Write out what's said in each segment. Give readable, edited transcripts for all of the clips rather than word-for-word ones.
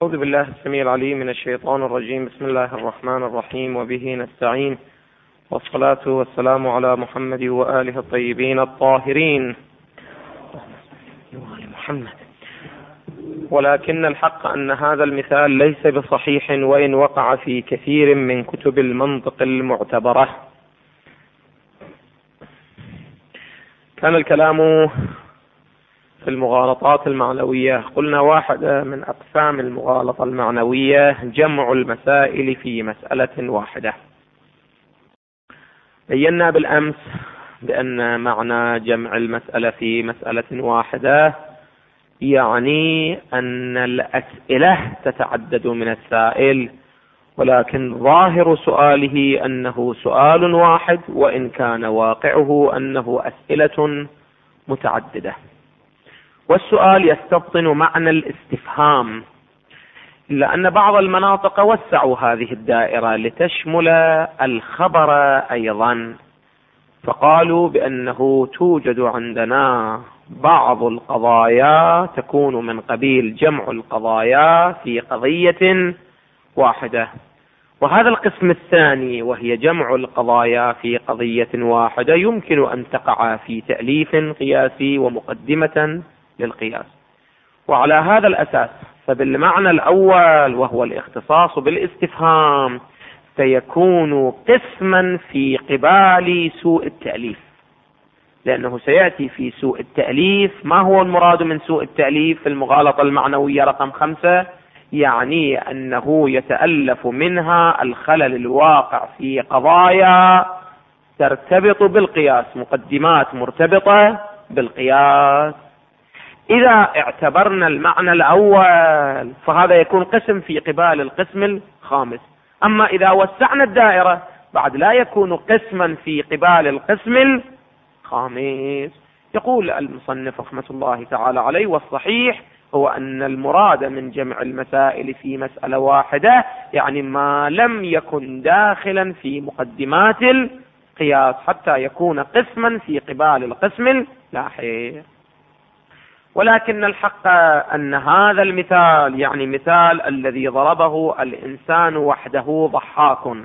أعوذ بالله السميع العليم من الشيطان الرجيم. بسم الله الرحمن الرحيم، وبه نستعين، والصلاة والسلام على محمد وآله الطيبين الطاهرين محمد. ولكن الحق أن هذا المثال ليس بصحيح، وإن وقع في كثير من كتب المنطق المعتبرة. كان الكلام في المغالطات المعنوية. قلنا واحدة من أقسام المغالطة المعنوية جمع المسائل في مسألة واحدة. بينا بالأمس بأن معنى جمع المسألة في مسألة واحدة يعني أن الأسئلة تتعدد من السائل، ولكن ظاهر سؤاله أنه سؤال واحد، وإن كان واقعه أنه أسئلة متعددة. والسؤال يستبطن معنى الاستفهام، إلا أن بعض المناطق وسعوا هذه الدائرة لتشمل الخبر أيضا، فقالوا بأنه توجد عندنا بعض القضايا تكون من قبيل جمع القضايا في قضية واحدة، وهذا القسم الثاني وهي جمع القضايا في قضية واحدة يمكن أن تقع في تأليف قياسي ومقدمة للقياس. وعلى هذا الأساس فبالمعنى الأول وهو الاختصاص بالاستفهام سيكون قسما في قبال سوء التأليف، لأنه سيأتي في سوء التأليف. ما هو المراد من سوء التأليف في المغالطة المعنوية رقم 5؟ يعني أنه يتألف منها الخلل الواقع في قضايا ترتبط بالقياس، مقدمات مرتبطة بالقياس. إذا اعتبرنا المعنى الأول فهذا يكون قسم في قبال القسم الخامس. أما إذا وسعنا الدائرة بعد لا يكون قسما في قبال القسم الخامس. يقول المصنف رحمة الله تعالى عليه: والصحيح هو أن المراد من جمع المسائل في مسألة واحدة يعني ما لم يكن داخلا في مقدمات القياس حتى يكون قسما في قبال القسم اللاحق. ولكن الحق أن هذا المثال يعني مثال الذي ضربه الإنسان وحده ضحاك،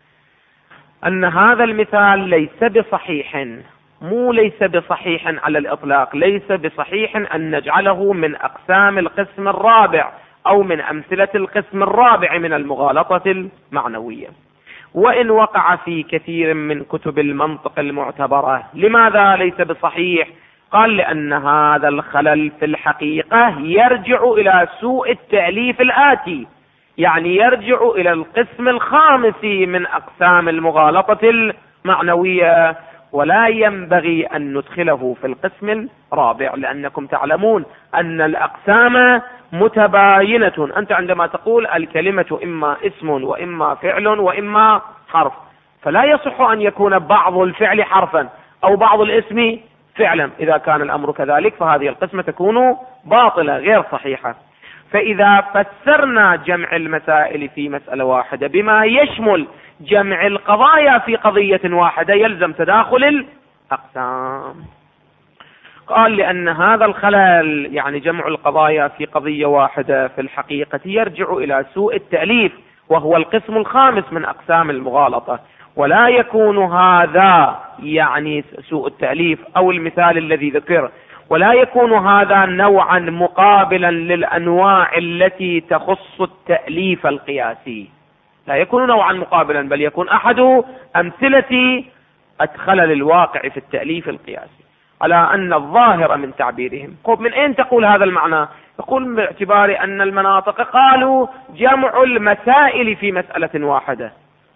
أن هذا المثال ليس بصحيح، ليس بصحيح على الإطلاق، ليس بصحيح أن نجعله من أقسام القسم الرابع أو من أمثلة القسم الرابع من المغالطة المعنوية، وإن وقع في كثير من كتب المنطق المعتبرة. لماذا ليس بصحيح؟ قال: لأن هذا الخلل في الحقيقة يرجع إلى سوء التأليف الآتي، يعني يرجع إلى القسم الخامس من أقسام المغالطة المعنوية، ولا ينبغي أن ندخله في القسم الرابع، لأنكم تعلمون أن الأقسام متباينة. أنت عندما تقول الكلمة إما اسم وإما فعل وإما حرف، فلا يصح أن يكون بعض الفعل حرفا أو بعض الاسم فعلا. إذا كان الأمر كذلك فهذه القسمة تكون باطلة غير صحيحة. فإذا فسرنا جمع المسائل في مسألة واحدة بما يشمل جمع القضايا في قضية واحدة يلزم تداخل الأقسام. قال: لأن هذا الخلل يعني جمع القضايا في قضية واحدة في الحقيقة يرجع إلى سوء التأليف، وهو القسم الخامس من أقسام المغالطة، ولا يكون هذا يعني سوء التأليف أو المثال الذي ذكر، ولا يكون هذا نوعا مقابلا للأنواع التي تخص التأليف القياسي، لا يكون نوعا مقابلا، بل يكون أحد أمثلة الخلل الواقع في التأليف القياسي، على أن الظاهر من تعبيرهم. من أين تقول هذا المعنى؟ يقول باعتبار أن المناطق قالوا جمع المسائل في مسألة واحدة،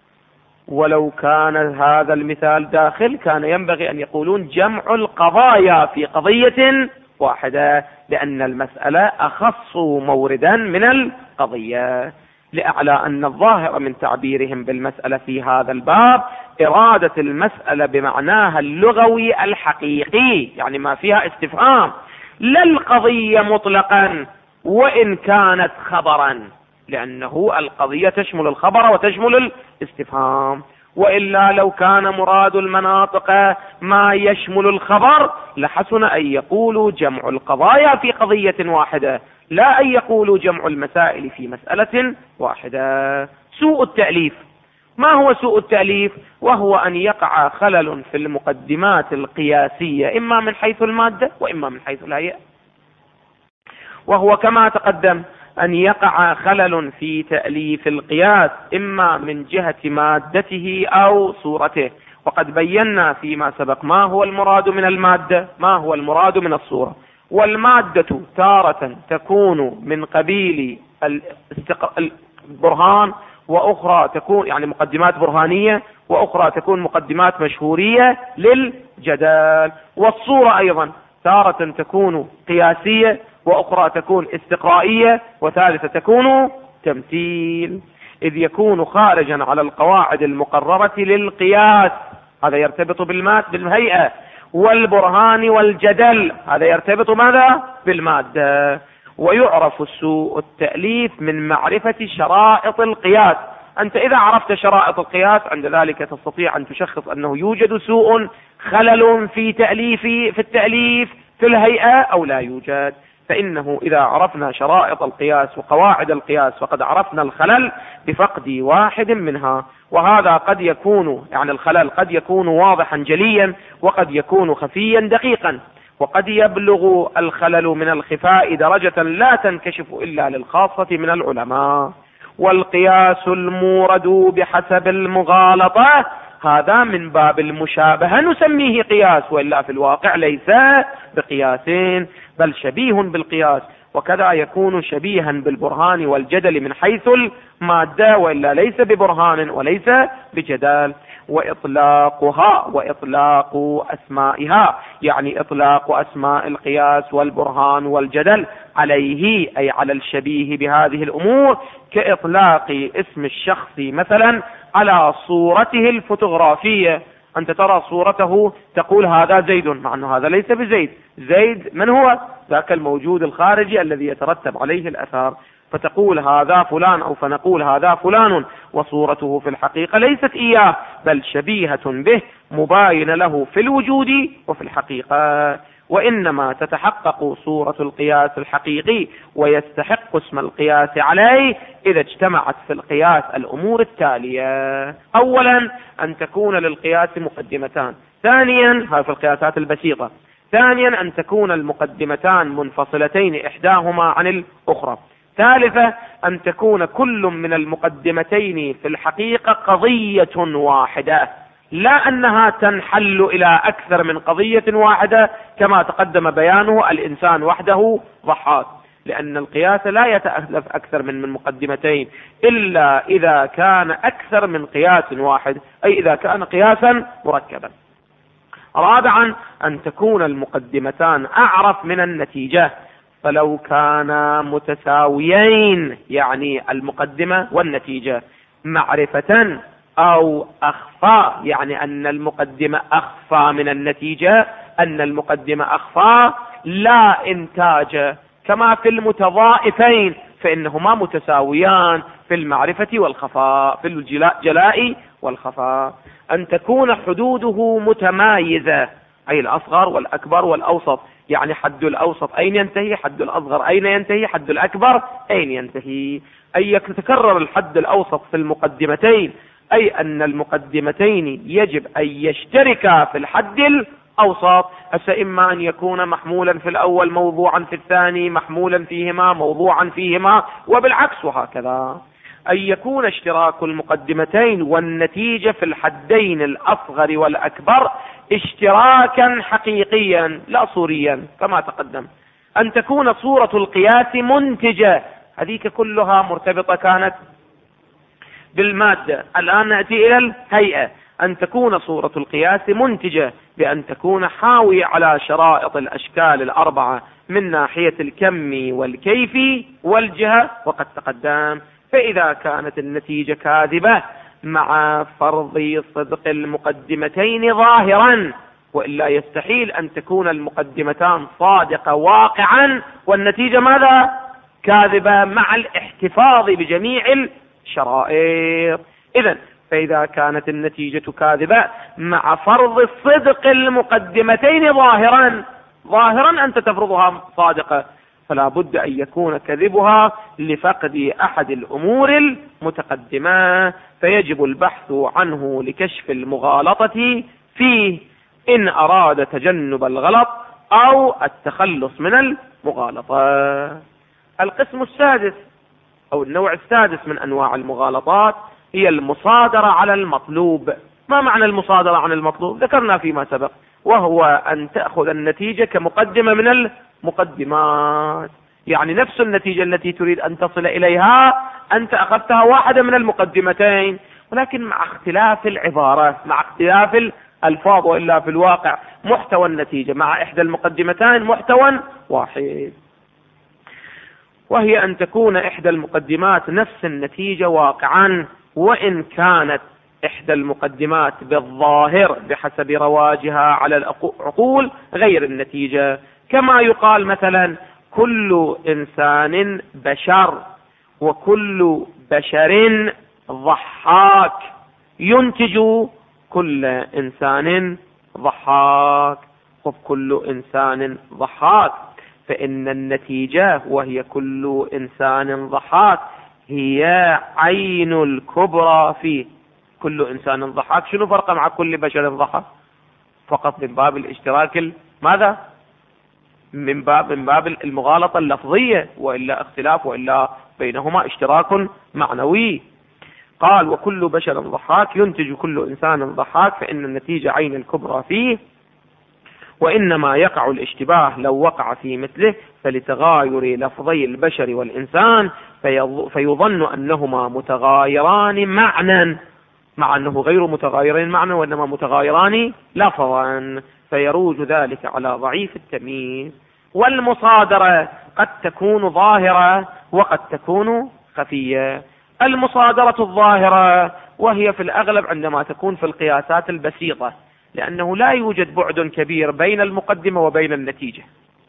ولو كان هذا المثال داخل كان ينبغي أن يقولون جمع القضايا في قضية واحدة، لأن المسألة أخص موردا من القضية، لأعلى أن الظاهر من تعبيرهم بالمسألة في هذا الباب إرادة المسألة بمعناها اللغوي الحقيقي، يعني ما فيها استفهام، لا القضية مطلقا وإن كانت خبرا، لأنه القضية تشمل الخبر وتشمل الاستفهام. وإلا لو كان مراد المناطق ما يشمل الخبر لحسن أن يقولوا جمع القضايا في قضية واحدة، لا أن يقولوا جمع المسائل في مسألة واحدة. سوء التأليف. ما هو سوء التأليف؟ وهو أن يقع خلل في المقدمات القياسية إما من حيث المادة وإما من حيث الهيئة، وهو كما تقدم أن يقع خلل في تأليف القياس إما من جهة مادته أو صورته. وقد بينا فيما سبق ما هو المراد من المادة، ما هو المراد من الصورة. والمادة تارة تكون من قبيل البرهان، وأخرى تكون يعني مقدمات برهانية، وأخرى تكون مقدمات مشهورية للجدال. والصورة أيضا تارة تكون قياسية، وأخرى تكون استقرائية، وثالثة تكون تمثيل، إذ يكون خارجا على القواعد المقررة للقياس، هذا يرتبط بالهيئة. والبرهان والجدل هذا يرتبط ماذا؟ بالمادة. ويعرف سوء التأليف من معرفة شرائط القياس. أنت إذا عرفت شرائط القياس عند ذلك تستطيع أن تشخص أنه يوجد سوء خلل في التأليف في الهيئة أو لا يوجد. فإنه إذا عرفنا شرائط القياس وقواعد القياس فقد عرفنا الخلل بفقد واحد منها. وهذا قد يكون يعني الخلل قد يكون واضحا جليا، وقد يكون خفيا دقيقا، وقد يبلغ الخلل من الخفاء درجة لا تنكشف إلا للخاصة من العلماء. والقياس المورد بحسب المغالطة هذا من باب المشابهة نسميه قياس، وإلا في الواقع ليس بقياس بل شبيه بالقياس. وكذا يكون شبيها بالبرهان والجدل من حيث المادة، وإلا ليس ببرهان وليس بجدال. وإطلاقها وإطلاق أسمائها يعني إطلاق أسماء القياس والبرهان والجدل عليه أي على الشبيه بهذه الأمور كإطلاق اسم الشخص مثلا على صورته الفوتوغرافية. أنت ترى صورته تقول هذا زيد، مع أنه هذا ليس بزيد. زيد من هو؟ ذاك الموجود الخارجي الذي يترتب عليه الأثار. فتقول هذا فلان أو فنقول هذا فلان، وصورته في الحقيقة ليست إياه بل شبيهة به مباينة له في الوجود وفي الحقيقة. وإنما تتحقق صورة القياس الحقيقي ويستحق اسم القياس عليه إذا اجتمعت في القياس الأمور التالية: أولا أن تكون للقياس مقدمتان، ثانيا هذا في القياسات البسيطة، ثانيا أن تكون المقدمتان منفصلتين إحداهما عن الأخرى، ثالثا أن تكون كل من المقدمتين في الحقيقة قضية واحدة، لا أنها تنحل إلى أكثر من قضية واحدة كما تقدم بيانه الإنسان وحده ضحاك، لأن القياس لا يتألف أكثر من مقدمتين إلا إذا كان أكثر من قياس واحد، أي إذا كان قياسا مركبا. رابعا أن تكون المقدمتان أعرف من النتيجة، فلو كانا متساويين يعني المقدمة والنتيجة معرفة أو أخفى، يعني أن المقدمة أخفى من النتيجة، أن المقدمة أخفى لا إنتاج، كما في المتضائفين فإنهما متساويان في المعرفة والخفاء، في الجلاء والخفاء. أن تكون حدوده متمايزة، أي الأصغر والأكبر والأوسط، يعني حد الأوسط أين ينتهي، حد الأصغر أين ينتهي، حد الأكبر أين ينتهي. أي يتكرر الحد الأوسط في المقدمتين، أي أن المقدمتين يجب أن يشتركا في الحد الأوسط. إما أن يكون محمولا في الأول موضوعا في الثاني، محمولا فيهما موضوعا فيهما، وبالعكس، وهكذا. أن يكون اشتراك المقدمتين والنتيجة في الحدين الأصغر والأكبر اشتراكا حقيقيا لا صوريا كما تقدم. أن تكون صورة القياس منتجة، هذيك كلها مرتبطة كانت بالمادة. الآن نأتي إلى الهيئة. أن تكون صورة القياس منتجة بأن تكون حاوية على شرائط الأشكال الأربعة من ناحية الكم والكيف والجهة وقد تقدم. فإذا كانت النتيجة كاذبة مع فرض صدق المقدمتين ظاهرا، وإلا يستحيل أن تكون المقدمتان صادقة واقعا والنتيجة ماذا؟ كاذبة، مع الاحتفاظ بجميع الشرائط. إذن فإذا كانت النتيجة كاذبة مع فرض صدق المقدمتين ظاهرا أنت تفرضها صادقة، فلا بد أن يكون كذبها لفقد أحد الأمور المتقدمة، فيجب البحث عنه لكشف المغالطة فيه إن أراد تجنب الغلط أو التخلص من المغالطة. القسم السادس أو النوع السادس من أنواع المغالطات هي المصادرة على المطلوب. ما معنى المصادرة عن المطلوب؟ ذكرنا فيما سبق، وهو أن تأخذ النتيجة كمقدمة من المقدمات، يعني نفس النتيجة التي تريد أن تصل إليها أنت أخذتها واحدة من المقدمتين، ولكن مع اختلاف العبارة، مع اختلاف الألفاظ، وإلا في الواقع محتوى النتيجة مع إحدى المقدمتين محتوى واحد، وهي أن تكون إحدى المقدمات نفس النتيجة واقعا، وإن كانت إحدى المقدمات بالظاهر بحسب رواجها على العقول غير النتيجة. كما يقال مثلا كل إنسان بشر، وكل بشر ضحاك، ينتج كل إنسان ضحاك، وكل إنسان ضحاك، فإن النتيجة وهي كل إنسان ضحاك هي عين الكبرى فيه. كل إنسان ضحاك شنو فرقه مع كل بشر ضحاك؟ فقط من باب الاشتراك ماذا؟ من باب المغالطة اللفظية، وإلا اختلاف، وإلا بينهما اشتراك معنوي. قال وكل بشر ضحاك ينتج كل إنسان ضحاك، فإن النتيجة عين الكبرى فيه، وإنما يقع الاشتباه لو وقع في مثله فلتغاير لفظي البشر والإنسان، فيظن أنهما متغايران معنى، مع أنه غير متغايرين معنى، وإنما متغايران لفظا، فيروج ذلك على ضعيف التمييز. والمصادرة قد تكون ظاهرة وقد تكون خفية. المصادرة الظاهرة وهي في الأغلب عندما تكون في القياسات البسيطة، لأنه لا يوجد بعد كبير بين المقدمة وبين النتيجة.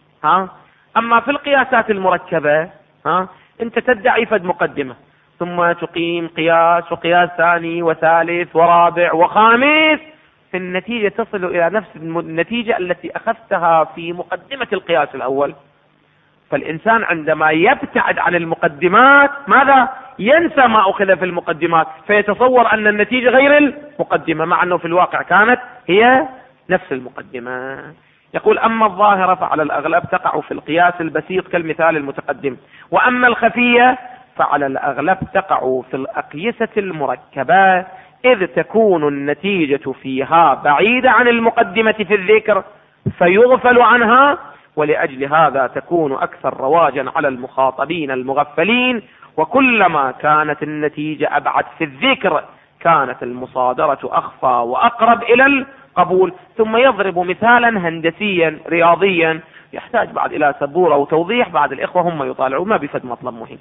أما في القياسات المركبة أنت تدعي فد مقدمة، ثم تقيم قياس وقياس ثاني وثالث ورابع وخامس، في النتيجة تصل إلى نفس النتيجة التي أخذتها في مقدمة القياس الأول. فالإنسان عندما يبتعد عن المقدمات ماذا؟ ينسى ما أخذ في المقدمات، فيتصور أن النتيجة غير المقدمة، مع أنه في الواقع كانت هي نفس المقدمة. يقول أما الظاهرة فعلى الأغلب تقع في القياس البسيط كالمثال المتقدم، وأما الخفية فعلى الأغلب تقع في الأقيسة المركبة، إذ تكون النتيجة فيها بعيدة عن المقدمة في الذكر فيغفل عنها، ولأجل هذا تكون أكثر رواجا على المخاطبين المغفلين، وكلما كانت النتيجة أبعد في الذكر كانت المصادرة أخفى وأقرب إلى القبول. ثم يضرب مثالا هندسيا رياضيا يحتاج بعد إلى سبورة وتوضيح، بعد الإخوة هم يطالعون، ما بفد مطلب مهم.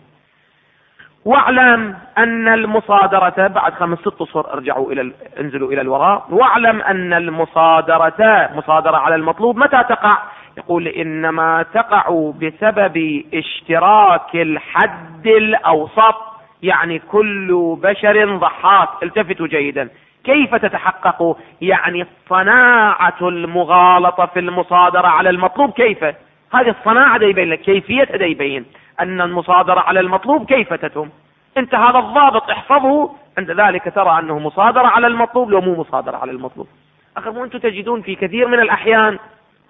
واعلم أن المصادرة بعد 5-6 أشهر انزلوا إلى الوراء. واعلم أن المصادرة مصادرة على المطلوب متى تقع؟ يقول إنما تقع بسبب اشتراك الحد الأوسط، يعني كل بشر ضحاك. التفتوا جيدا، كيف تتحقق؟ يعني صناعة المغالطة في المصادرة على المطلوب كيف؟ هذه الصناعة دا يبين لك، كيفية دا يبين أن المصادرة على المطلوب كيف تتم. انت هذا الضابط احفظه، عند ذلك ترى أنه مصادرة على المطلوب لو مو مصادرة على المطلوب. أخي مو أنتم تجدون في كثير من الأحيان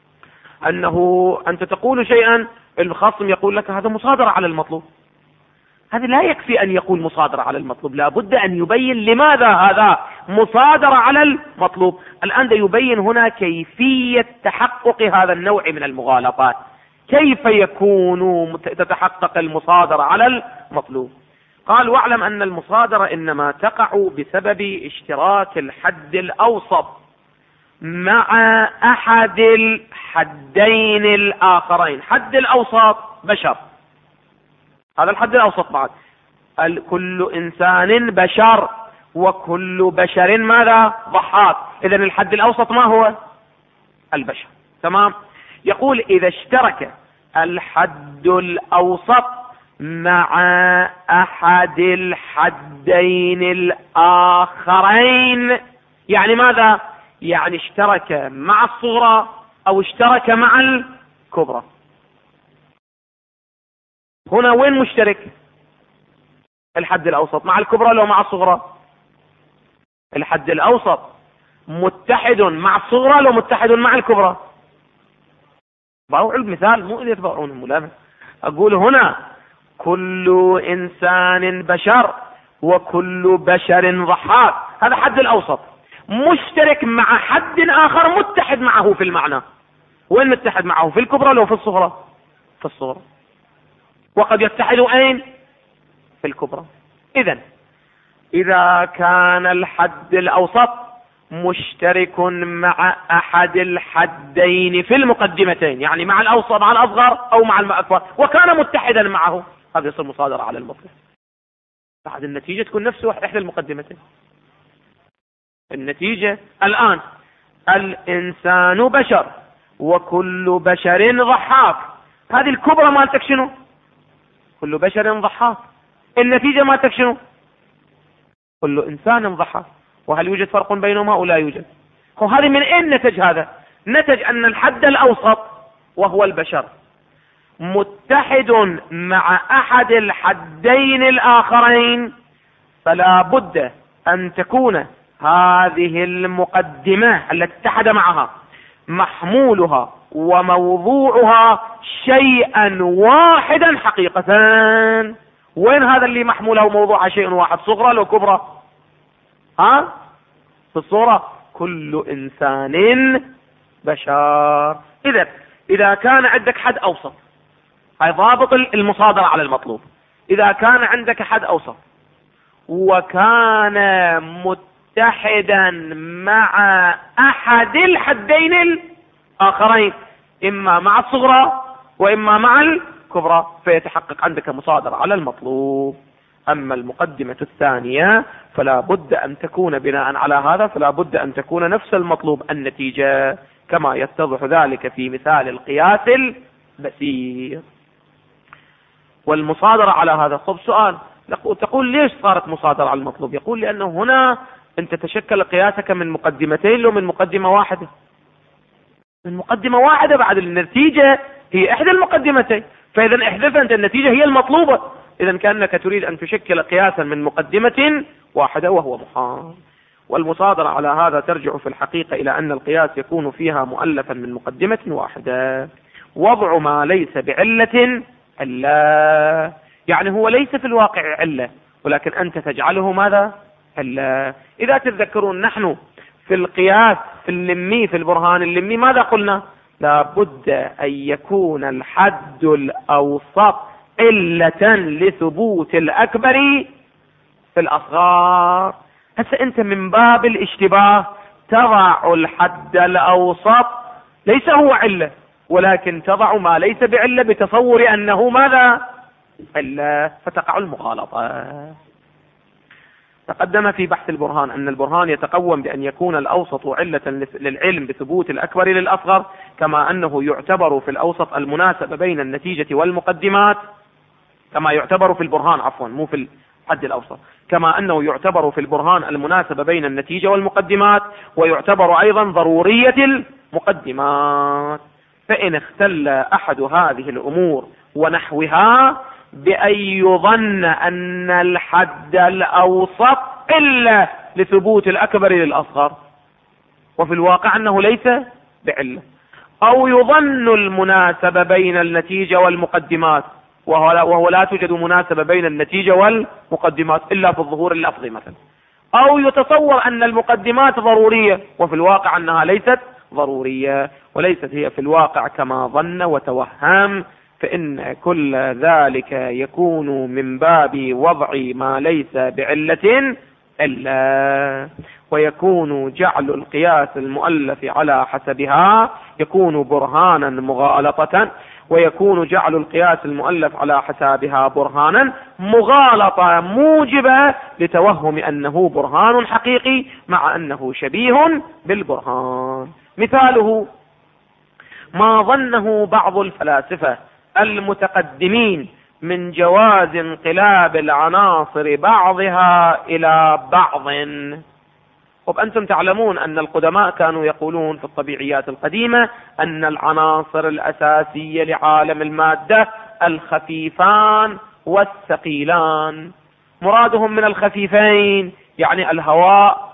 أنه أنت تقول شيئا الخصم يقول لك هذا مصادرة على المطلوب. هذا لا يكفي أن يقول مصادرة على المطلوب، لا بد أن يبين لماذا هذا مصادرة على المطلوب. الآن يبين هنا كيفية تحقق هذا النوع من المغالطات، كيف يكون تتحقق المصادرة على المطلوب. قال واعلم أن المصادرة إنما تقع بسبب اشتراك الحد الأوسط مع أحد الحدين الآخرين. حد الأوسط بشر، هذا الحد الأوسط بعد كل إنسان بشر، وكل بشر ماذا؟ ضحاك. إذن الحد الأوسط ما هو؟ البشر. تمام. يقول إذا اشترك الحد الأوسط مع أحد الحدين الآخرين، يعني ماذا؟ يعني اشترك مع الصغرى أو اشترك مع الكبرى. هنا وين مشترك؟ الحد الأوسط مع الكبرى لو مع الصغرى؟ الحد الأوسط متحد مع الصغرى لو متحد مع الكبرى؟ بوضع المثال مو اللي يتبعون الملامس. أقول هنا كل إنسان بشر وكل بشر ضحاك، هذا حد الأوسط مشترك مع حد آخر متحد معه في المعنى. وين متحد معه؟ في الكبرى لو في الصغرى؟ في الصغرى. وقد يتحد أين؟ في الكبرى. إذا كان الحد الأوسط مشترك مع أحد الحدين في المقدمتين، يعني مع الأوسط مع الأصغر أو مع الأكبر، وكان متحدا معه، هذا يصير مصادرة على المطلوب. بعد النتيجة تكون نفس إحدى المقدمتين. النتيجة الآن الإنسان بشر وكل بشر ضحاك، هذه الكبرى مالتك شنو؟ كل بشر ضحاك. النتيجة مالتك شنو؟ كل إنسان ضحاك. وهل يوجد فرق بينهما أو لا يوجد؟ وهذه من أين نتج هذا؟ نتج أن الحد الأوسط وهو البشر متحد مع أحد الحدين الآخرين، فلا بد أن تكون هذه المقدمة التي اتحد معها محمولها وموضوعها شيئا واحدا حقيقة. وين هذا اللي محمولها وموضوعها شيء واحد؟ صغرى لو كبرى؟ في الصورة كل إنسان بشر. إذا كان عندك حد أوسط، هاي ضابط المصادرة على المطلوب. إذا كان عندك حد أوسط وكان متحدا مع أحد الحدين الآخرين، إما مع الصغرى وإما مع الكبرى، فيتحقق عندك مصادرة على المطلوب. أما المقدمة الثانية فلا بد أن تكون بناء على هذا، فلا بد أن تكون نفس المطلوب النتيجة، كما يتضح ذلك في مثال القياس البسيط. والمصادرة على هذا. طب سؤال، تقول ليش صارت مصادرة على المطلوب؟ يقول لأنه هنا أنت تشكل قياسك من مقدمتين لو من مقدمة واحدة؟ من مقدمة واحدة. بعد النتيجة هي إحدى المقدمتين، فإذا احذف أنت النتيجة هي المطلوبة. إذا كأنك تريد أن تشكل قياسا من مقدمة واحدة وهو محال. والمصادرة على هذا ترجع في الحقيقة إلى أن القياس يكون فيها مؤلفا من مقدمة واحدة. وضع ما ليس بعلة علة، يعني هو ليس في الواقع علة، ولكن أنت تجعله ماذا؟ علة. إذا تتذكرون نحن في القياس في اللمي، في البرهان اللمي، ماذا قلنا؟ لا بد أن يكون الحد الأوسط علة لثبوت الأكبر في الأصغر. هسه أنت من باب الاشتباه تضع الحد الأوسط ليس هو علة، ولكن تضع ما ليس بعلة بتصور أنه ماذا؟ علة، فتقع المغالطة. تقدم في بحث البرهان أن البرهان يتقوم بأن يكون الأوسط علة للعلم بثبوت الأكبر للأصغر، كما أنه يعتبر في الأوسط المناسبة بين النتيجة والمقدمات، كما يعتبر في البرهان، عفوا مو في الحد الأوسط، كما أنه يعتبر في البرهان المناسبة بين النتيجة والمقدمات، ويعتبر أيضا ضرورية المقدمات. فإن اختل أحد هذه الأمور ونحوها بأن يظن أن الحد الأوسط إلا لثبوت الأكبر للأصغر، وفي الواقع أنه ليس بعلة، أو يظن المناسبة بين النتيجة والمقدمات وهو لا توجد مناسبة بين النتيجة والمقدمات إلا في الظهور اللفظي مثلا، أو يتصور أن المقدمات ضرورية وفي الواقع أنها ليست ضرورية وليست هي في الواقع كما ظن وتوهم، فإن كل ذلك يكون من باب وضع ما ليس بعلة إلا، ويكون جعل القياس المؤلف على حسبها يكون برهانا مغالطة، ويكون جعل القياس المؤلف على حسابها برهانا مغالطة موجبة لتوهم أنه برهان حقيقي مع أنه شبيه بالبرهان. مثاله ما ظنه بعض الفلاسفة المتقدمين من جواز انقلاب العناصر بعضها إلى بعض. وأنتم تعلمون أن القدماء كانوا يقولون في الطبيعيات القديمة أن العناصر الأساسية لعالم المادة الخفيفان والثقيلان. مرادهم من الخفيفين يعني الهواء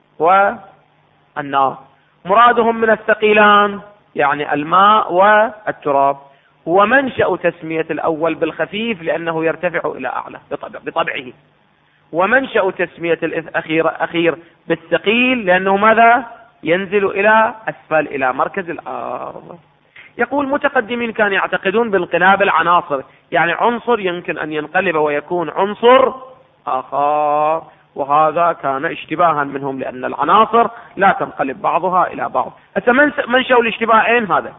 والنار، مرادهم من الثقيلان يعني الماء والتراب. ومنشأ تسمية الأول بالخفيف لأنه يرتفع إلى أعلى بطبعه، ومنشأ تسمية الأخير بالثقيل لأنه ماذا؟ ينزل إلى أسفل إلى مركز الأرض. يقول متقدمين كانوا يعتقدون بانقلاب العناصر، يعني عنصر يمكن أن ينقلب ويكون عنصر آخر، وهذا كان اشتباها منهم لأن العناصر لا تنقلب بعضها إلى بعض. منشأ الاشتباه أين هذا؟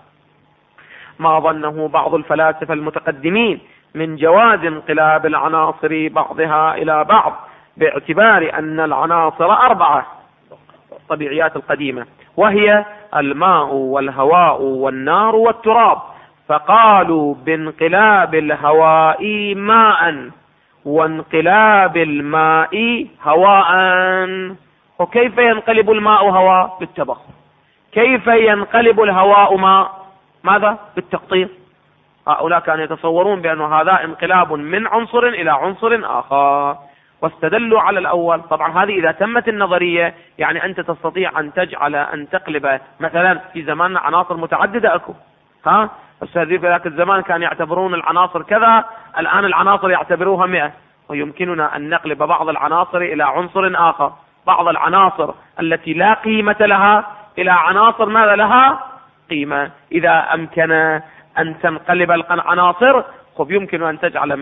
ما ظنه بعض الفلاسفة المتقدمين من جواز انقلاب العناصر بعضها إلى بعض باعتبار أن العناصر 4 الطبيعيات القديمة، وهي الماء والهواء والنار والتراب، فقالوا بانقلاب الهواء ماء وانقلاب الماء هواء. وكيف ينقلب الماء هواء؟ بالتبخر. كيف ينقلب الهواء ماء؟ ماذا؟ بالتقطير. هؤلاء كانوا يتصورون بأن هذا انقلاب من عنصر إلى عنصر آخر، واستدلوا على الأول. طبعا هذه إذا تمت النظرية يعني أنت تستطيع أن تقلب مثلا في زماننا عناصر متعددة أكو، بس في ذاك الزمان كان يعتبرون العناصر كذا، الآن العناصر يعتبروها 100، ويمكننا أن نقلب بعض العناصر إلى عنصر آخر، بعض العناصر التي لا قيمة لها إلى عناصر ماذا لها قيمة. إذا أمكن أن تنقلب العناصر يمكن أن تجعل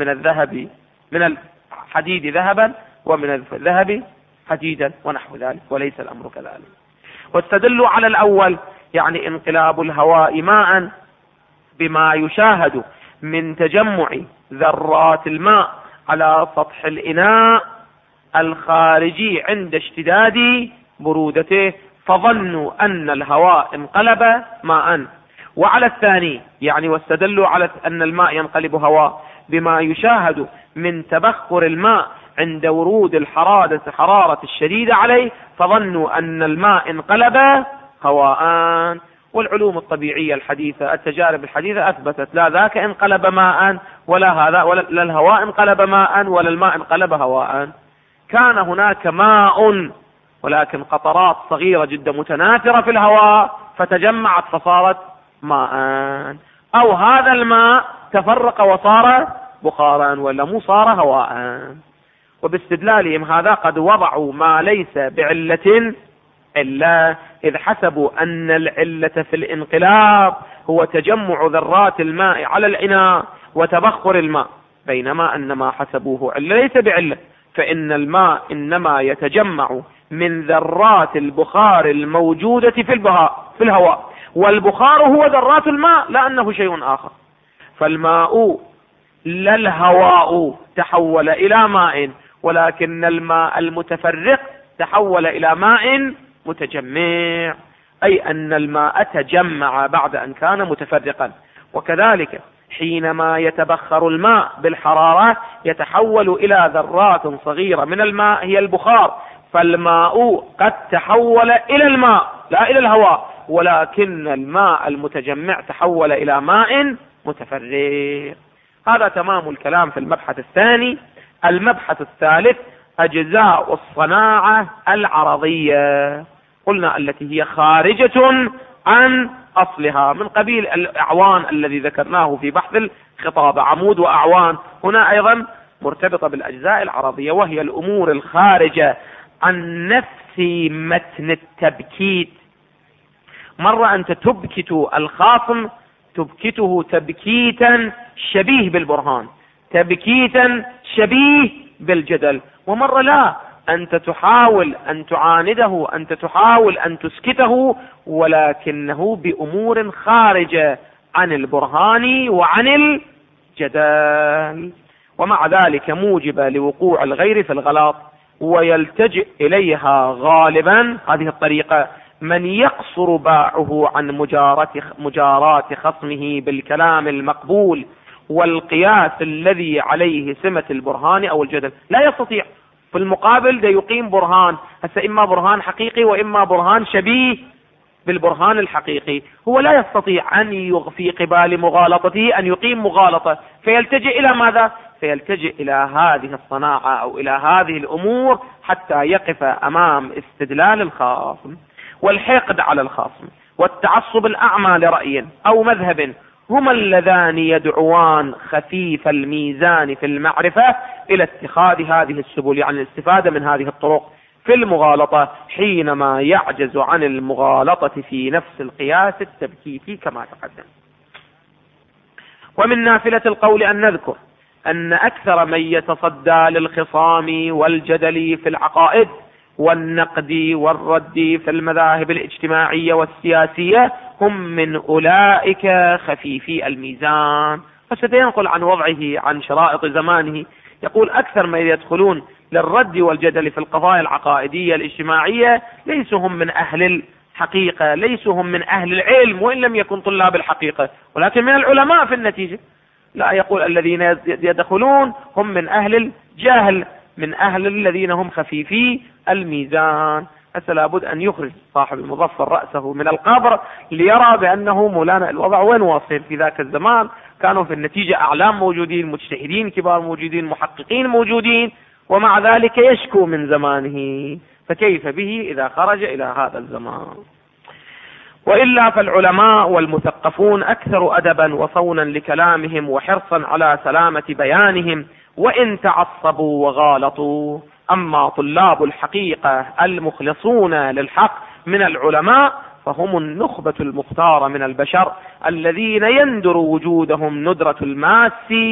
من الحديد ذهبا ومن الذهب حديدا ونحو ذلك، وليس الأمر كذلك. واستدلوا على الأول يعني انقلاب الهواء ماء بما يشاهد من تجمع ذرات الماء على سطح الإناء الخارجي عند اشتداد برودته، فظنوا أن الهواء انقلب ماء. وعلى الثاني يعني واستدلوا على أن الماء ينقلب هواء بما يشاهد من تبخر الماء عند ورود الحرارة الشديدة عليه، فظنوا أن الماء انقلب هواء. والعلوم الطبيعية الحديثة، التجارب الحديثة أثبتت لا ذاك انقلب ماء ولا هذا، ولا الهواء انقلب ماء ولا الماء انقلب هواء. كان هناك ماء ولكن قطرات صغيرة جدا متناثرة في الهواء فتجمعت فصارت ماء، أو هذا الماء تفرق وصار بخارا ولا مو صار هواء. وباستدلالهم هذا قد وضعوا ما ليس بعلة إلا إذ حسبوا أن العلة في الانقلاب هو تجمع ذرات الماء على الإناء وتبخر الماء، بينما أن ما حسبوه علة ليس بعلة، فإن الماء إنما يتجمع من ذرات البخار الموجودة في الهواء، والبخار هو ذرات الماء لا أنه شيء آخر. فالماء لا الهواء تحول إلى ماء، ولكن الماء المتفرق تحول إلى ماء متجمع، أي أن الماء تجمع بعد أن كان متفرقا. وكذلك حينما يتبخر الماء بالحرارة يتحول إلى ذرات صغيرة من الماء هي البخار، فالماء قد تحول إلى الماء لا إلى الهواء، ولكن الماء المتجمع تحول إلى ماء متفرق. هذا تمام الكلام في المبحث الثاني. المبحث الثالث أجزاء الصناعة العرضية، قلنا التي هي خارجة عن أصلها من قبيل الأعوان الذي ذكرناه في بحث الخطابة، عمود وأعوان، هنا أيضا مرتبطة بالأجزاء العرضية، وهي الأمور الخارجة عن نفس متن التبكيت. مرة أنت تبكت الخاصم تبكته تبكيتا شبيه بالبرهان، تبكيتا شبيه بالجدل، ومرة لا، أنت تحاول أن تعانده، أنت تحاول أن تسكته، ولكنه بأمور خارجة عن البرهان وعن الجدل، ومع ذلك موجبة لوقوع الغير في الغلط، ويلتجئ إليها غالبا هذه الطريقة من يقصر باعه عن مجارات خصمه بالكلام المقبول والقياس الذي عليه سمة البرهان أو الجدل. لا يستطيع، في المقابل ده يقيم برهان، هسه إما برهان حقيقي وإما برهان شبيه بالبرهان الحقيقي هو لا يستطيع أن في قبال مغالطته أن يقيم مغالطة، فيلتجئ إلى ماذا؟ فيلتجئ إلى هذه الصناعة أو إلى هذه الأمور حتى يقف أمام استدلال الخصم والحقد على الخصم والتعصب الأعمى لرأي أو مذهب، هما اللذان يدعوان خفيف الميزان في المعرفة إلى اتخاذ هذه السبل، يعني الاستفادة من هذه الطرق في المغالطة حينما يعجز عن المغالطة في نفس القياس التبكيتي كما تقدم. ومن نافلة القول أن نذكر أن أكثر من يتصدى للخصام والجدل في العقائد والنقد والرد في المذاهب الاجتماعية والسياسية هم من أولئك خفيفي الميزان. فسينقل عن وضعه عن شرائط زمانه، يقول أكثر ما يدخلون للرد والجدل في القضايا العقائدية الاجتماعية ليسوا هم من أهل الحقيقة، ليسوا هم من أهل العلم وإن لم يكن طلاب الحقيقة، ولكن من العلماء في النتيجة. لا، يقول الذين يدخلون هم من أهل الجهل، من أهل الذين هم خفيفي الميزان. هسه لابد أن يخرج صاحب المظفر رأسه من القبر ليرى بأنه مولانا الوضع وين واصل. في ذاك الزمان كانوا في النتيجة أعلام موجودين، مجتهدين كبار موجودين، محققين موجودين، ومع ذلك يشكو من زمانه، فكيف به إذا خرج إلى هذا الزمان؟ وإلا فالعلماء والمثقفون أكثر أدبا وصونا لكلامهم وحرصا على سلامة بيانهم وإن تعصبوا وغالطوا. أما طلاب الحقيقة المخلصون للحق من العلماء فهم النخبة المختارة من البشر الذين يندر وجودهم ندرة الماس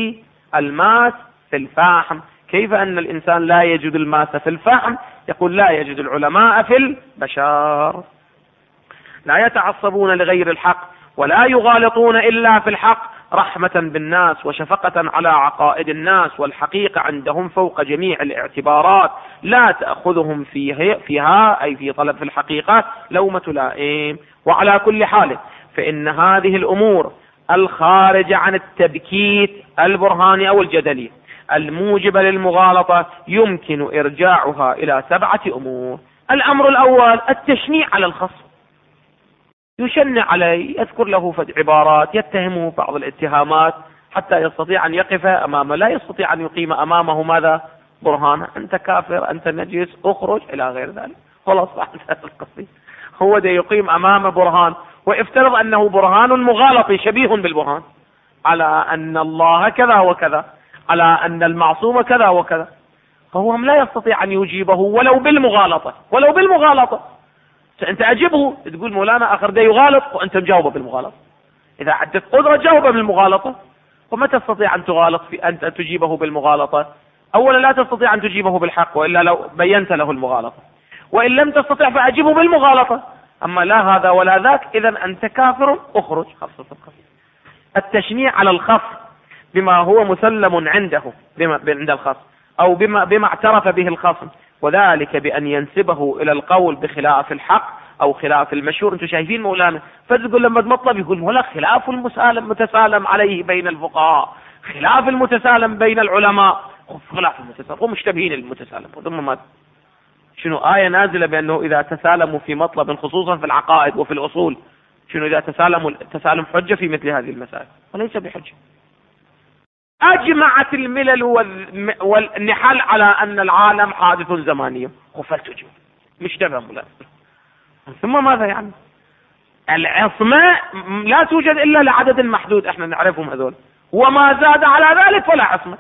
في الفحم. كيف أن الإنسان لا يجد الماس في الفحم؟ يقول لا يجد العلماء في البشر. لا يتعصبون لغير الحق ولا يغالطون إلا في الحق رحمة بالناس وشفقة على عقائد الناس، والحقيقة عندهم فوق جميع الاعتبارات لا تأخذهم فيها أي في طلب في الحقيقة لومة لائم. وعلى كل حال فإن هذه الأمور الخارجة عن التبكيت البرهاني أو الجدلي الموجبة للمغالطة يمكن إرجاعها إلى 7 أمور. الأمر الأول التشنيع على الخصم، يشنع عليه، يذكر له عبارات يتهمه بعض الاتهامات حتى يستطيع أن يقف أمامه، لا يستطيع أن يقيم أمامه ماذا؟ برهانه. أنت كافر، أنت نجس، أخرج، إلى غير ذلك. خلاص بعد هذا القصيد هو ده يقيم أمامه برهان، ويفترض أنه برهان مغالط شبيه بالبرهان على أن الله كذا وكذا، على أن المعصوم كذا وكذا، فهو لا يستطيع أن يجيبه ولو بالمغالطة. أنت أجبه تقول مولانا آخر ده يغالط وأنت مجاوبه بالمغالطة. إذا عندك قدرة جاوبه بالمغالطة، وما تستطيع أن تغالط في أن تجيبه بالمغالطة. أولا لا تستطيع أن تجيبه بالحق وإلا لو بينت له المغالطة، وإن لم تستطيع فأجيبه بالمغالطة. أما لا هذا ولا ذاك، إذا أنت كافر، أخرج. خصص القصد التشنيع على الخصم بما هو مسلم عنده عند الخصم أو بما اعترف به الخصم، وذلك بأن ينسبه إلى القول بخلاف الحق أو خلاف المشهور. أنتم شايفين مولانا فتقول لما مطلب يقول ولا خلاف المتسالم عليه بين الفقهاء، خلاف المتسالم بين العلماء، خلاف المتسالم ومشتبهين المتسالم. ثم ما شنو آية نازلة بأنه إذا تسالموا في مطلب خصوصا في العقائد وفي الأصول، شنو إذا تسالم حجة في مثل هذه المسائل وليس بحجة. أجمعت الملل والنحل على أن العالم حادث زماني، خفلتجوا مش تفهم ولا. ثم ماذا يعني؟ العصمة لا توجد إلا لعدد محدود احنا نعرفهم هذول، وما زاد على ذلك فلا عصمة.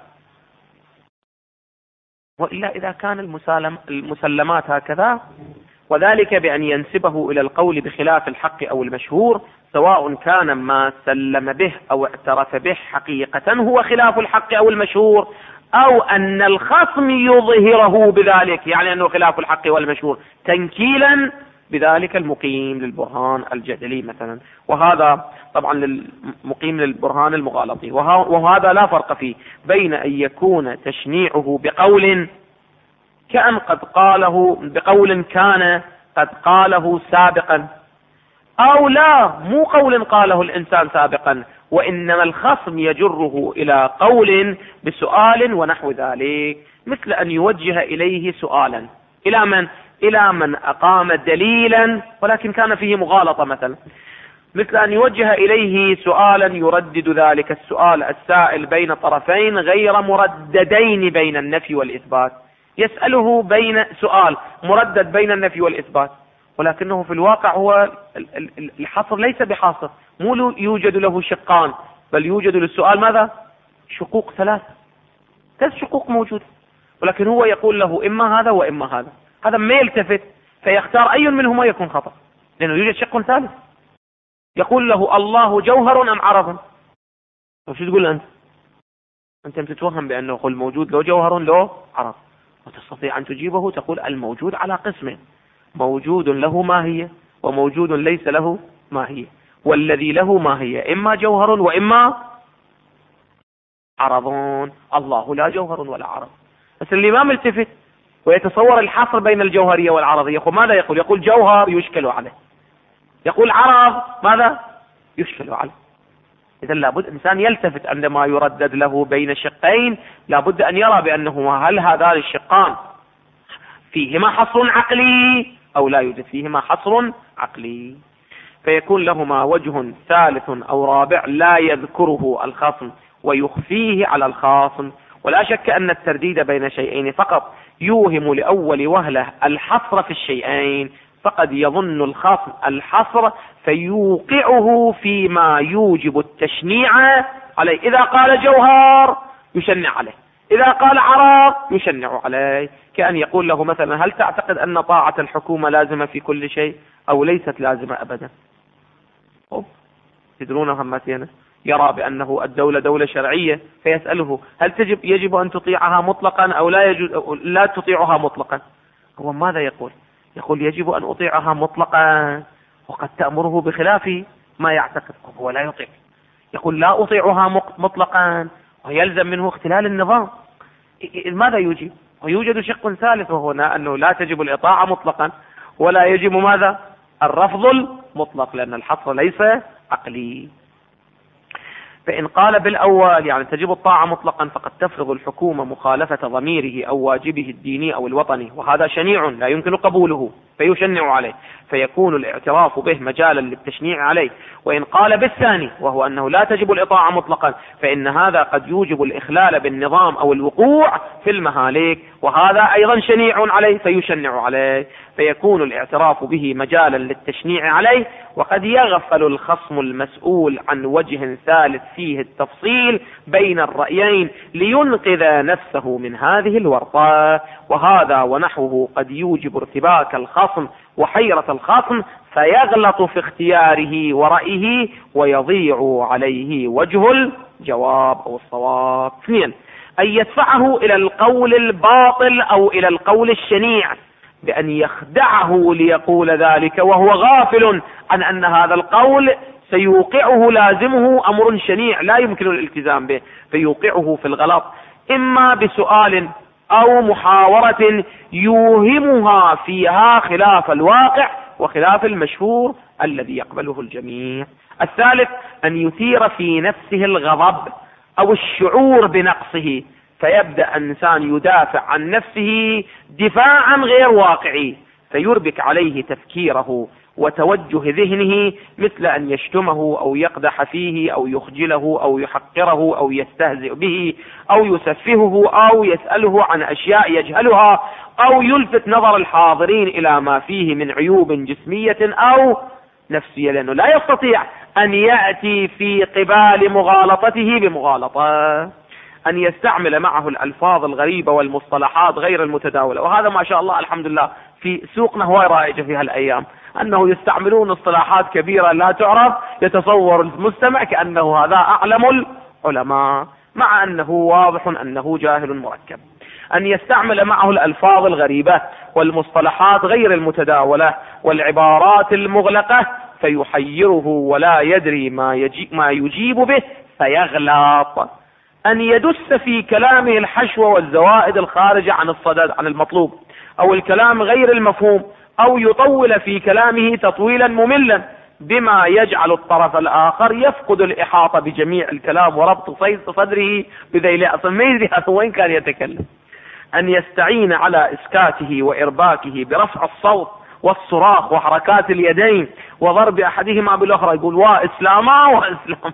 وإلا إذا كان المسلمات هكذا، وذلك بأن ينسبه إلى القول بخلاف الحق أو المشهور، سواء كان ما سلم به أو اعترف به حقيقة هو خلاف الحق أو المشهور، أو أن الخصم يظهره بذلك، يعني أنه خلاف الحق والمشهور تنكيلا بذلك المقيم للبرهان الجدلي مثلا. وهذا طبعا للمقيم للبرهان المغالطي، وهذا لا فرق فيه بين أن يكون تشنيعه بقول كأن قد قاله، بقول كان قد قاله سابقا، أو لا مو قول قاله الإنسان سابقا، وإنما الخصم يجره إلى قول بسؤال ونحو ذلك، مثل أن يوجه إليه سؤالا. إلى من؟ إلى من أقام دليلا ولكن كان فيه مغالطة، مثلا مثل أن يوجه إليه سؤالا يردد ذلك السؤال السائل بين طرفين غير مرددين بين النفي والإثبات، يسأله بين سؤال مردد بين النفي والإثبات، ولكنه في الواقع هو الحصر ليس بحاصر، مو يوجد له شقان، بل يوجد للسؤال ماذا؟ شقوق ثلاث شقوق موجودة، ولكن هو يقول له إما هذا وإما هذا، هذا ما يلتفت فيختار أي منهما يكون خطأ، لأنه يوجد شق ثالث. يقول له الله جوهر أم عرض؟ شو تقول أنت؟ أنت تتوهم بأنه يقول موجود له جوهر له عرض، وتستطيع أن تجيبه تقول الموجود على قسمين، موجود له ماهية وموجود ليس له ماهية، والذي له ماهية إما جوهر وإما عرضون، الله لا جوهر ولا عرض. بس اللي ما ملتفت ويتصور الحصر بين الجوهرية والعرضية يقول ماذا؟ يقول جوهر يشكل عليه، يقول عرض ماذا؟ يشكل عليه. إذا لابد إنسان يلتفت عندما يردد له بين شقين، لابد أن يرى بأنه هل هذان الشقان فيهما حصر عقلي أو لا يوجد فيهما حصر عقلي، فيكون لهما وجه ثالث أو رابع لا يذكره الخصم ويخفيه على الخاصم. ولا شك أن الترديد بين شيئين فقط يوهم لأول وهلة الحصر في الشيئين، فقد يظن الخصم الحصر فيوقعه فيما يوجب التشنيع عليه. إذا قال جوهر يشنع عليه، إذا قال عرض يشنع عليه، كأن يقول له مثلا هل تعتقد أن طاعة الحكومة لازمة في كل شيء أو ليست لازمة أبدا؟ تدرون همتين، يرى بأنه الدولة دولة شرعية فيسأله هل يجب أن تطيعها مطلقا أو لا تطيعها مطلقا؟ هو ماذا يقول؟ يقول يجب أن أطيعها مطلقا، وقد تأمره بخلاف ما يعتقد، هو لا يطيع. يقول لا أطيعها مطلقا ويلزم منه اختلال النظام. ماذا يجيب؟ ويوجد شق ثالث وهو أنه لا تجب الإطاعة مطلقا ولا يجب ماذا؟ الرفض المطلق، لأن الحصر ليس عقلي. فإن قال بالأول يعني تجب الطاعة مطلقا فقد تفرض الحكومة مخالفة ضميره أو واجبه الديني أو الوطني، وهذا شنيع لا يمكن قبوله فيشنع عليه، فيكون الاعتراف به مجالا للتشنيع عليه. وإن قال بالثاني وهو أنه لا تجب الإطاعة مطلقا فإن هذا قد يوجب الإخلال بالنظام أو الوقوع في المهالك، وهذا أيضا شنيع عليه فيشنع عليه، فيكون الاعتراف به مجالا للتشنيع عليه. وقد يغفل الخصم المسؤول عن وجه ثالث فيه التفصيل بين الرأيين لينقذ نفسه من هذه الورطة، وهذا ونحوه قد يوجب ارتباك الخصم وحيرة الخصم فيغلط في اختياره ورأيه ويضيع عليه وجه الجواب أو الصواب. اثنين، أن يدفعه إلى القول الباطل أو إلى القول الشنيع بأن يخدعه ليقول ذلك وهو غافل عن أن هذا القول سيوقعه لازمه أمر شنيع لا يمكن الالتزام به، فيوقعه في الغلط إما بسؤال أو محاورة يوهمها فيها خلاف الواقع وخلاف المشهور الذي يقبله الجميع. الثالث، أن يثير في نفسه الغضب أو الشعور بنقصه، فيبدأ إنسان يدافع عن نفسه دفاعا غير واقعي فيربك عليه تفكيره وتوجه ذهنه، مثل أن يشتمه أو يقدح فيه أو يخجله أو يحقره أو يستهزئ به أو يسفهه أو يسأله عن أشياء يجهلها أو يلفت نظر الحاضرين إلى ما فيه من عيوب جسمية أو نفسية، لأنه لا يستطيع أن يأتي في قبال مغالطته بمغالطة. أن يستعمل معه الألفاظ الغريبة والمصطلحات غير المتداولة، وهذا ما شاء الله الحمد لله في سوقنا هو رائج في هالأيام، أنه يستعملون اصطلاحات كبيرة لا تعرف، يتصور المستمع كأنه هذا أعلم العلماء مع أنه واضح أنه جاهل مركب. أن يستعمل معه الألفاظ الغريبة والمصطلحات غير المتداولة والعبارات المغلقة فيحيره ولا يدري ما يجيب به فيغلط. أن يدس في كلامه الحشو والزوائد الخارجة عن الصدد عن المطلوب أو الكلام غير المفهوم، أو يطول في كلامه تطويلا مملا بما يجعل الطرف الآخر يفقد الإحاطة بجميع الكلام وربط صدره بذيل أصلا ما يدري وين كان يتكلم. أن يستعين على إسكاته وإرباكه برفع الصوت والصراخ وحركات اليدين وضرب أحدهما بالأخرى، يقول وإسلاما وإسلاما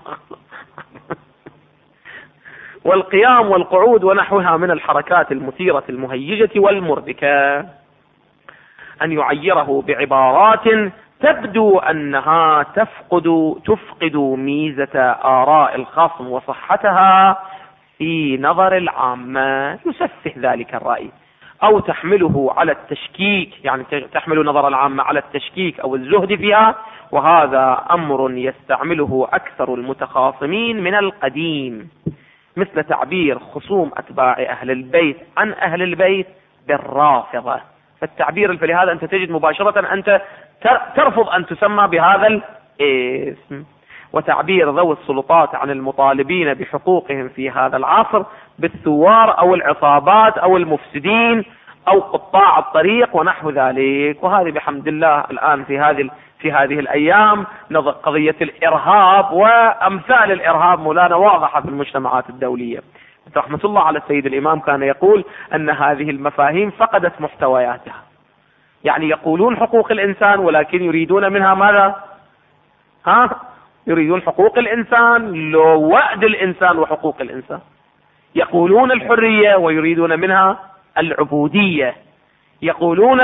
والقيام والقعود ونحوها من الحركات المثيرة المهيجة والمربكة. أن يعيره بعبارات تبدو أنها تفقد ميزة آراء الخصم وصحتها في نظر العامة، يسفه ذلك الرأي أو تحمله على التشكيك، يعني تحمل نظر العامة على التشكيك أو الزهد فيها، وهذا أمر يستعمله أكثر المتخاصمين من القديم، مثل تعبير خصوم أتباع أهل البيت عن أهل البيت بالرافضة. فالتعبير فلهذا أنت تجد مباشرة أنت ترفض أن تسمى بهذا الاسم. وتعبير ذوي السلطات عن المطالبين بحقوقهم في هذا العصر بالثوار أو العصابات أو المفسدين أو قطاع الطريق ونحو ذلك. وهذه بحمد الله الآن في هذه الأيام قضية الإرهاب وأمثال الإرهاب مولانا واضحة في المجتمعات الدولية. رحمة الله على السيد الإمام كان يقول أن هذه المفاهيم فقدت محتوياتها، يعني يقولون حقوق الإنسان ولكن يريدون منها ماذا؟ يريدون حقوق الإنسان لو وعد الإنسان وحقوق الإنسان. يقولون الحرية ويريدون منها العبودية. يقولون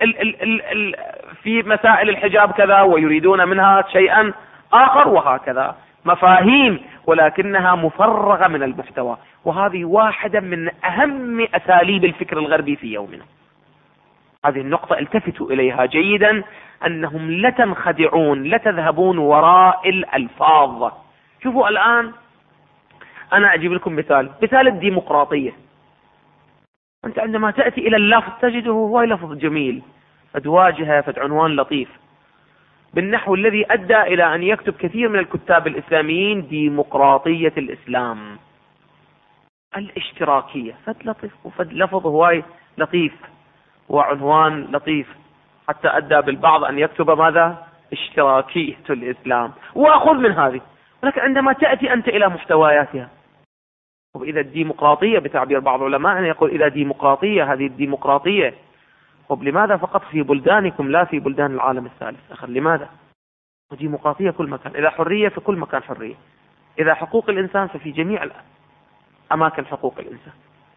في مسائل الحجاب كذا ويريدون منها شيئا آخر، وهكذا مفاهيم ولكنها مفرغة من المحتوى. وهذه واحدة من أهم أساليب الفكر الغربي في يومنا. هذه النقطة التفتوا إليها جيدا، أنهم لا تنخدعون، لا تذهبون وراء الألفاظ. شوفوا الآن أنا أجيب لكم مثال الديمقراطية. أنت عندما تأتي إلى اللفظ تجده هو لفظ جميل، فد واجهة، فد عنوان لطيف، بالنحو الذي أدى إلى أن يكتب كثير من الكتاب الإسلاميين ديمقراطية الإسلام، الاشتراكية، فد لطيف وفد لفظ هواي لطيف وعنوان لطيف، حتى أدى بالبعض أن يكتب ماذا؟ اشتراكية الإسلام، وأخذ من هذه. ولكن عندما تأتي أنت إلى محتوياتها، وإذا الديمقراطية بتعبير بعض العلماء يقول إذا ديمقراطية، هذه الديمقراطية لماذا فقط في بلدانكم لا في بلدان العالم الثالث؟ لماذا؟ وديمقراطية كل مكان، إذا حرية في كل مكان حرية، إذا حقوق الإنسان ففي جميع أماكن حقوق الإنسان.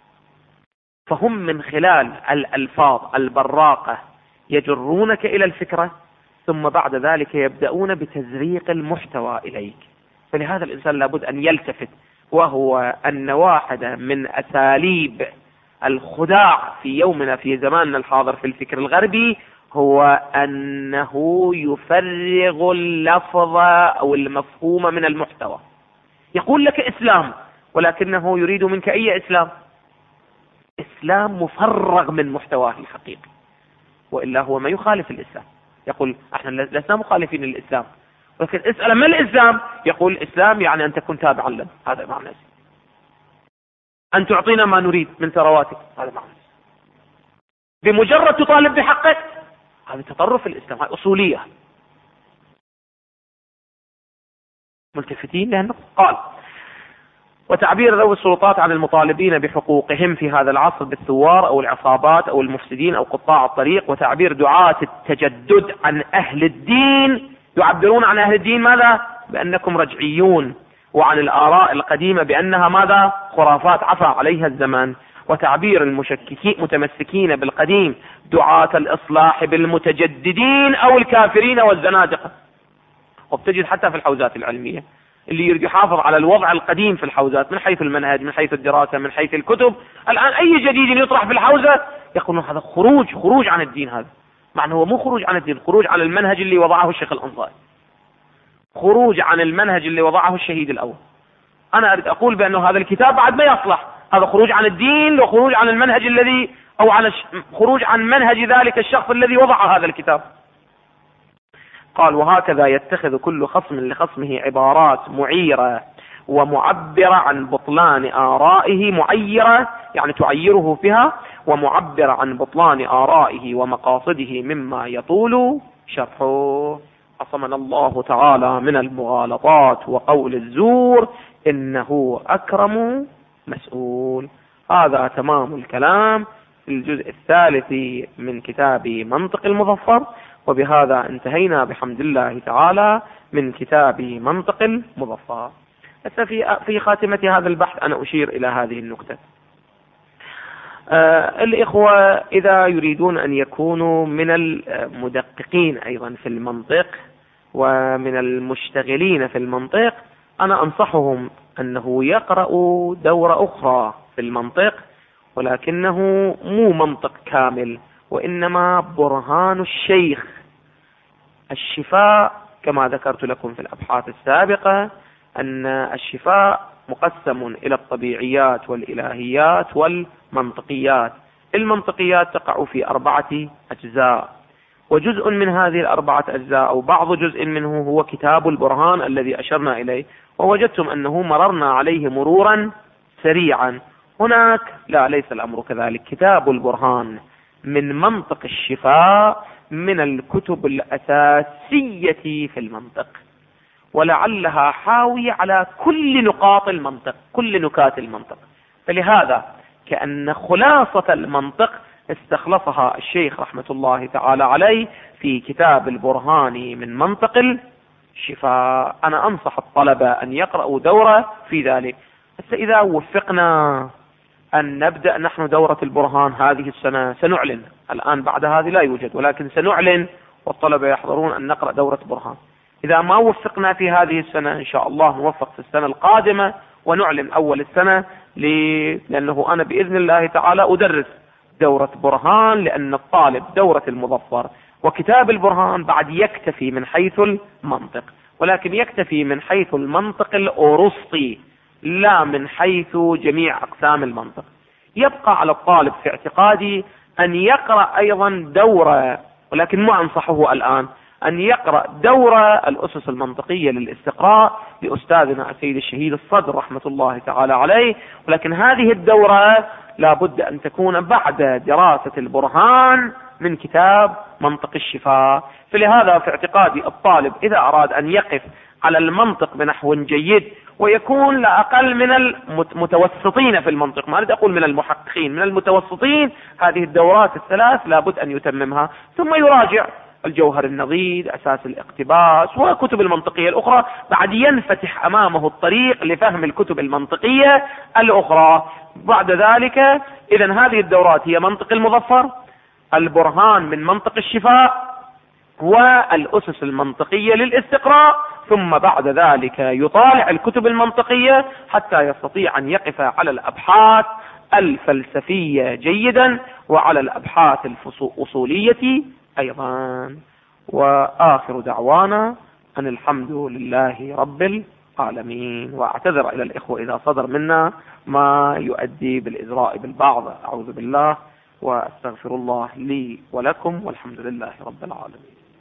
فهم من خلال الألفاظ البراقة يجرونك إلى الفكرة، ثم بعد ذلك يبدأون بتزريق المحتوى إليك. فلهذا الإنسان لابد أن يلتفت، وهو أن واحدة من أساليب الخداع في يومنا في زماننا الحاضر في الفكر الغربي هو أنه يفرغ اللفظ أو المفهوم من المحتوى. يقول لك إسلام، ولكنه يريد منك أي إسلام؟ إسلام مفرغ من محتواه الحقيقي، وإلا هو ما يخالف الإسلام. يقول احنا لسنا مخالفين للإسلام، ولكن اسأل ما الإسلام؟ يقول الإسلام يعني أن تكون تابعا له، هذا معنى الإسلام. أن تعطينا ما نريد من ثرواتك، هذا معنى الإسلام. بمجرد تطالب بحقك، هذا تطرف الإسلام، هذه أصولية. ملتفتين لأنه قال: وتعبير ذوي السلطات عن المطالبين بحقوقهم في هذا العصر بالثوار أو العصابات أو المفسدين أو قطاع الطريق. وتعبير دعاة التجدد عن أهل الدين، يعبرون عن أهل الدين ماذا؟ بأنكم رجعيون، وعن الآراء القديمة بأنها ماذا؟ خرافات عفى عليها الزمان. وتعبير المشككين متمسكين بالقديم دعاة الإصلاح بالمتجددين أو الكافرين والزنادقة. وبتجد حتى في الحوزات العلمية اللي يريد يحافظ على الوضع القديم في الحوزات من حيث المنهج، من حيث الدراسة، من حيث الكتب. الآن أي جديد يطرح في الحوزة يقولون هذا خروج عن الدين. هذا معنى هو مو خروج عن الدين، خروج عن المنهج اللي وضعه الشيخ الأنصاري، خروج عن المنهج اللي وضعه الشهيد الأول. أنا أريد أقول بأنه هذا الكتاب بعد ما يصلح، هذا خروج عن الدين وخروج عن المنهج الذي أو عن خروج عن منهج ذلك الشخص الذي وضع هذا الكتاب. قال: وهكذا يتخذ كل خصم لخصمه عبارات معيرة ومعبرة عن بطلان آرائه، معيرة يعني تعيره فيها، ومعبرة عن بطلان آرائه ومقاصده مما يطول شرحه. عصمنا الله تعالى من المغالطات وقول الزور، إنه أكرم مسؤول. هذا تمام الكلام في الجزء الثالث من كتاب منطق المظفر، وبهذا انتهينا بحمد الله تعالى من كتاب منطق المظفر. في خاتمة هذا البحث أنا أشير إلى هذه النقطة. الإخوة إذا يريدون أن يكونوا من المدققين أيضا في المنطق ومن المشتغلين في المنطق، أنا أنصحهم أنه يقرأوا دورة أخرى في المنطق، ولكنه مو منطق كامل، وإنما برهان الشيخ الشفاء. كما ذكرت لكم في الأبحاث السابقة أن الشفاء مقسم إلى الطبيعيات والإلهيات والمنطقيات. المنطقيات تقع في 4 أجزاء، وجزء من هذه 4 أجزاء أو بعض جزء منه هو كتاب البرهان الذي أشرنا إليه، ووجدتم أنه مررنا عليه مرورا سريعا. هناك ليس الأمر كذلك. كتاب البرهان من منطق الشفاء من الكتب الأساسية في المنطق، ولعلها حاوية على كل نقاط المنطق، كل نكات المنطق. فلهذا كأن خلاصة المنطق استخلصها الشيخ رحمة الله تعالى عليه في كتاب البرهان من منطق الشفاء. أنا أنصح الطلبة أن يقرأوا دورة في ذلك. إذا وفقنا أن نبدأ نحن دورة البرهان هذه السنة سنعلن، الآن بعد هذه لا يوجد، ولكن سنعلن والطلبة يحضرون أن نقرأ دورة برهان. إذا ما وفقنا في هذه السنة إن شاء الله نوفق في السنة القادمة ونعلن أول السنة، لأنه أنا بإذن الله تعالى أدرس دورة برهان، لأن الطالب دورة المظفر وكتاب البرهان بعد يكتفي من حيث المنطق، ولكن يكتفي من حيث المنطق الأرسطي لا من حيث جميع أقسام المنطق. يبقى على الطالب في اعتقادي أن يقرأ أيضا دورة، ولكن ما أنصحه الآن أن يقرأ دورة الأسس المنطقية للاستقراء لأستاذنا السيد الشهيد الصدر رحمة الله تعالى عليه، ولكن هذه الدورة لابد أن تكون بعد دراسة البرهان من كتاب منطق الشفاء. فلهذا في اعتقادي الطالب إذا أراد أن يقف على المنطق بنحو جيد ويكون لا أقل من المتوسطين في المنطق، ما أريد أقول من المحققين، من المتوسطين، هذه الدورات ال3 لابد أن يتممها، ثم يراجع الجوهر النضيد، أساس الاقتباس، وكتب المنطقية الأخرى. بعد ينفتح أمامه الطريق لفهم الكتب المنطقية الأخرى. بعد ذلك إذن هذه الدورات هي منطق المظفر، البرهان من منطق الشفاء، والأسس المنطقية للاستقراء، ثم بعد ذلك يطالع الكتب المنطقية حتى يستطيع أن يقف على الأبحاث الفلسفية جيدا وعلى الأبحاث الأصولية أيضا. وآخر دعوانا أن الحمد لله رب العالمين. وأعتذر إلى الإخوة إذا صدر منا ما يؤدي بالإزراء بالبعض، أعوذ بالله وأستغفر الله لي ولكم، والحمد لله رب العالمين.